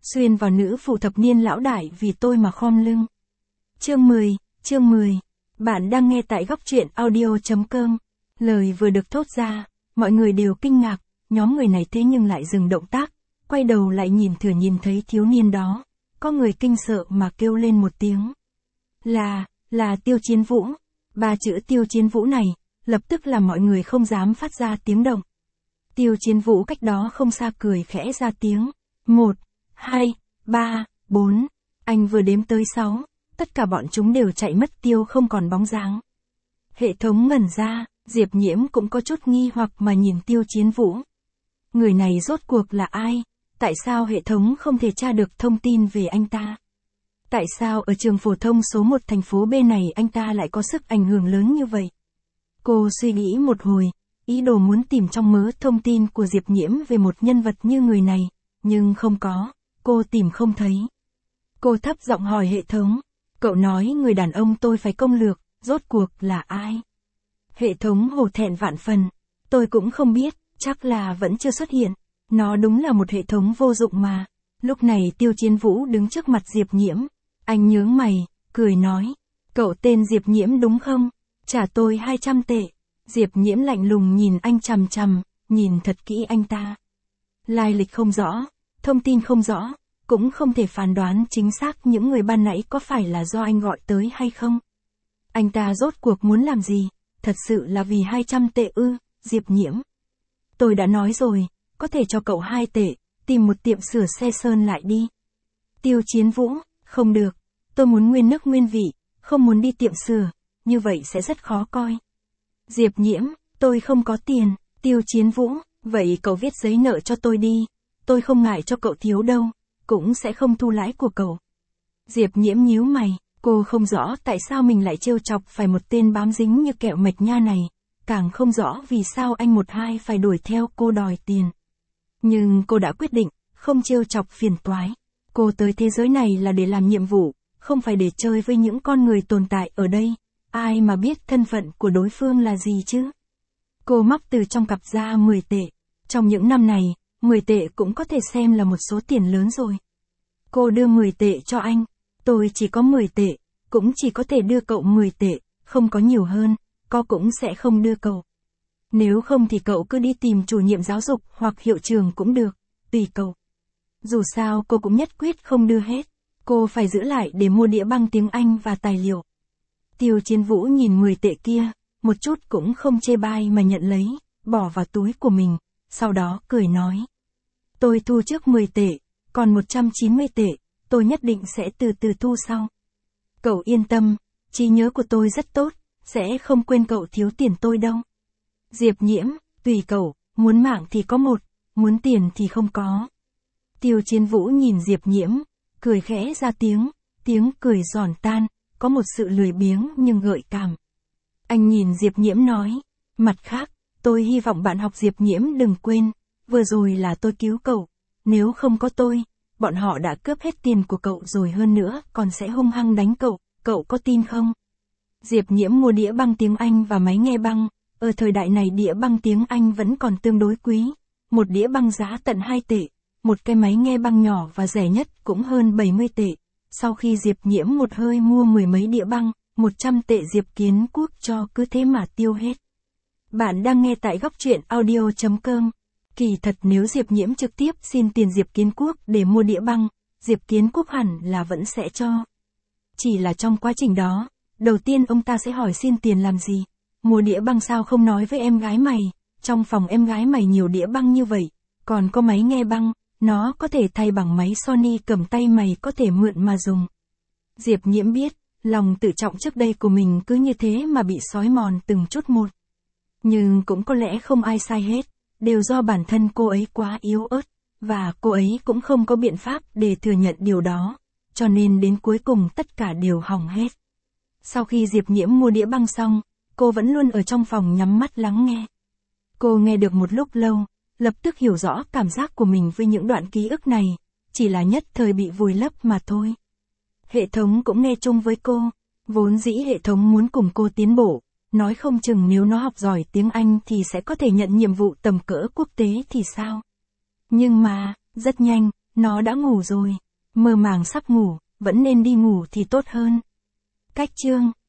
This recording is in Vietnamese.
xuyên vào nữ phụ thập niên lão đại vì tôi mà khom lưng. Chương 10. Bạn đang nghe tại góc truyện audio.com. Lời vừa được thốt ra, mọi người đều kinh ngạc, nhóm người này thế nhưng lại dừng động tác, quay đầu lại nhìn thấy thiếu niên đó. Có người kinh sợ mà kêu lên một tiếng. Là Tiêu Chiến Vũ. Ba chữ Tiêu Chiến Vũ này, lập tức làm mọi người không dám phát ra tiếng động. Tiêu Chiến Vũ cách đó không xa cười khẽ ra tiếng. 1, 2, 3, 4. Anh vừa đếm tới 6, tất cả bọn chúng đều chạy mất tiêu không còn bóng dáng. Hệ thống ngẩn ra, Diệp Nhiễm cũng có chút nghi hoặc mà nhìn Tiêu Chiến Vũ. Người này rốt cuộc là ai? Tại sao hệ thống không thể tra được thông tin về anh ta? Tại sao ở trường phổ thông số 1 thành phố B này anh ta lại có sức ảnh hưởng lớn như vậy? Cô suy nghĩ một hồi, ý đồ muốn tìm trong mớ thông tin của Diệp Nhiễm về một nhân vật như người này, nhưng không có, cô tìm không thấy. Cô thấp giọng hỏi hệ thống, cậu nói người đàn ông tôi phải công lược, rốt cuộc là ai? Hệ thống hổ thẹn vạn phần, tôi cũng không biết, chắc là vẫn chưa xuất hiện, nó đúng là một hệ thống vô dụng mà. Lúc này Tiêu Chiến Vũ đứng trước mặt Diệp Nhiễm, anh nhướng mày, cười nói, cậu tên Diệp Nhiễm đúng không? Trả tôi 200 tệ. Diệp Nhiễm lạnh lùng nhìn anh chằm chằm, nhìn thật kỹ anh ta. Lai lịch không rõ, thông tin không rõ, cũng không thể phán đoán chính xác những người ban nãy có phải là do anh gọi tới hay không. Anh ta rốt cuộc muốn làm gì? Thật sự là vì 200 tệ ư? Diệp Nhiễm. Tôi đã nói rồi, có thể cho cậu 2 tệ, tìm một tiệm sửa xe sơn lại đi. Tiêu Chiến Vũ, không được, tôi muốn nguyên nước nguyên vị, không muốn đi tiệm sửa, như vậy sẽ rất khó coi. Diệp Nhiễm, tôi không có tiền. Tiêu Chiến Vũ, vậy cậu viết giấy nợ cho tôi đi, tôi không ngại cho cậu thiếu đâu, cũng sẽ không thu lãi của cậu. Diệp Nhiễm nhíu mày, cô không rõ tại sao mình lại trêu chọc phải một tên bám dính như kẹo mạch nha này, càng không rõ vì sao anh một hai phải đuổi theo cô đòi tiền. Nhưng cô đã quyết định, không trêu chọc phiền toái. Cô tới thế giới này là để làm nhiệm vụ, không phải để chơi với những con người tồn tại ở đây. Ai mà biết thân phận của đối phương là gì chứ? Cô móc từ trong cặp ra 10 tệ. Trong những năm này, 10 tệ cũng có thể xem là một số tiền lớn rồi. Cô đưa 10 tệ cho anh. Tôi chỉ có 10 tệ, cũng chỉ có thể đưa cậu 10 tệ, không có nhiều hơn, có cũng sẽ không đưa cậu. Nếu không thì cậu cứ đi tìm chủ nhiệm giáo dục hoặc hiệu trưởng cũng được, tùy cậu. Dù sao cô cũng nhất quyết không đưa hết, cô phải giữ lại để mua đĩa băng tiếng Anh và tài liệu. Tiêu Chiến Vũ nhìn 10 tệ kia, một chút cũng không chê bai mà nhận lấy, bỏ vào túi của mình, sau đó cười nói. Tôi thu trước 10 tệ, còn 190 tệ, tôi nhất định sẽ từ từ thu sau. Cậu yên tâm, trí nhớ của tôi rất tốt, sẽ không quên cậu thiếu tiền tôi đâu. Diệp Nhiễm, tùy cậu, muốn mạng thì có một, muốn tiền thì không có. Tiêu Chiến Vũ nhìn Diệp Nhiễm, cười khẽ ra tiếng cười giòn tan, có một sự lười biếng nhưng gợi cảm. Anh nhìn Diệp Nhiễm nói, mặt khác, tôi hy vọng bạn học Diệp Nhiễm đừng quên, vừa rồi là tôi cứu cậu, nếu không có tôi, bọn họ đã cướp hết tiền của cậu rồi hơn nữa còn sẽ hung hăng đánh cậu có tin không? Diệp Nhiễm mua đĩa băng tiếng Anh và máy nghe băng, ở thời đại này đĩa băng tiếng Anh vẫn còn tương đối quý, một đĩa băng giá tận 2 tệ, một cái máy nghe băng nhỏ và rẻ nhất cũng hơn 70 tệ. Sau khi Diệp Nhiễm một hơi mua 10 mấy đĩa băng, 100 tệ Diệp Kiến Quốc cho cứ thế mà tiêu hết. Bạn đang nghe tại góc truyện audio.com. Kỳ thật nếu Diệp Nhiễm trực tiếp xin tiền Diệp Kiến Quốc để mua đĩa băng, Diệp Kiến Quốc hẳn là vẫn sẽ cho. Chỉ là trong quá trình đó, đầu tiên ông ta sẽ hỏi xin tiền làm gì? Mua đĩa băng sao không nói với em gái mày, trong phòng em gái mày nhiều đĩa băng như vậy, còn có máy nghe băng, nó có thể thay bằng máy Sony cầm tay mày có thể mượn mà dùng. Diệp Nhiễm biết, lòng tự trọng trước đây của mình cứ như thế mà bị xói mòn từng chút một. Nhưng cũng có lẽ không ai sai hết, đều do bản thân cô ấy quá yếu ớt, và cô ấy cũng không có biện pháp để thừa nhận điều đó, cho nên đến cuối cùng tất cả đều hỏng hết. Sau khi Diệp Nhiễm mua đĩa băng xong, cô vẫn luôn ở trong phòng nhắm mắt lắng nghe. Cô nghe được một lúc lâu, lập tức hiểu rõ cảm giác của mình với những đoạn ký ức này, chỉ là nhất thời bị vùi lấp mà thôi. Hệ thống cũng nghe chung với cô, vốn dĩ hệ thống muốn cùng cô tiến bộ, nói không chừng nếu nó học giỏi tiếng Anh thì sẽ có thể nhận nhiệm vụ tầm cỡ quốc tế thì sao. Nhưng mà, rất nhanh, Nó đã ngủ rồi. Mơ màng sắp ngủ, vẫn nên đi ngủ thì tốt hơn. Cách chương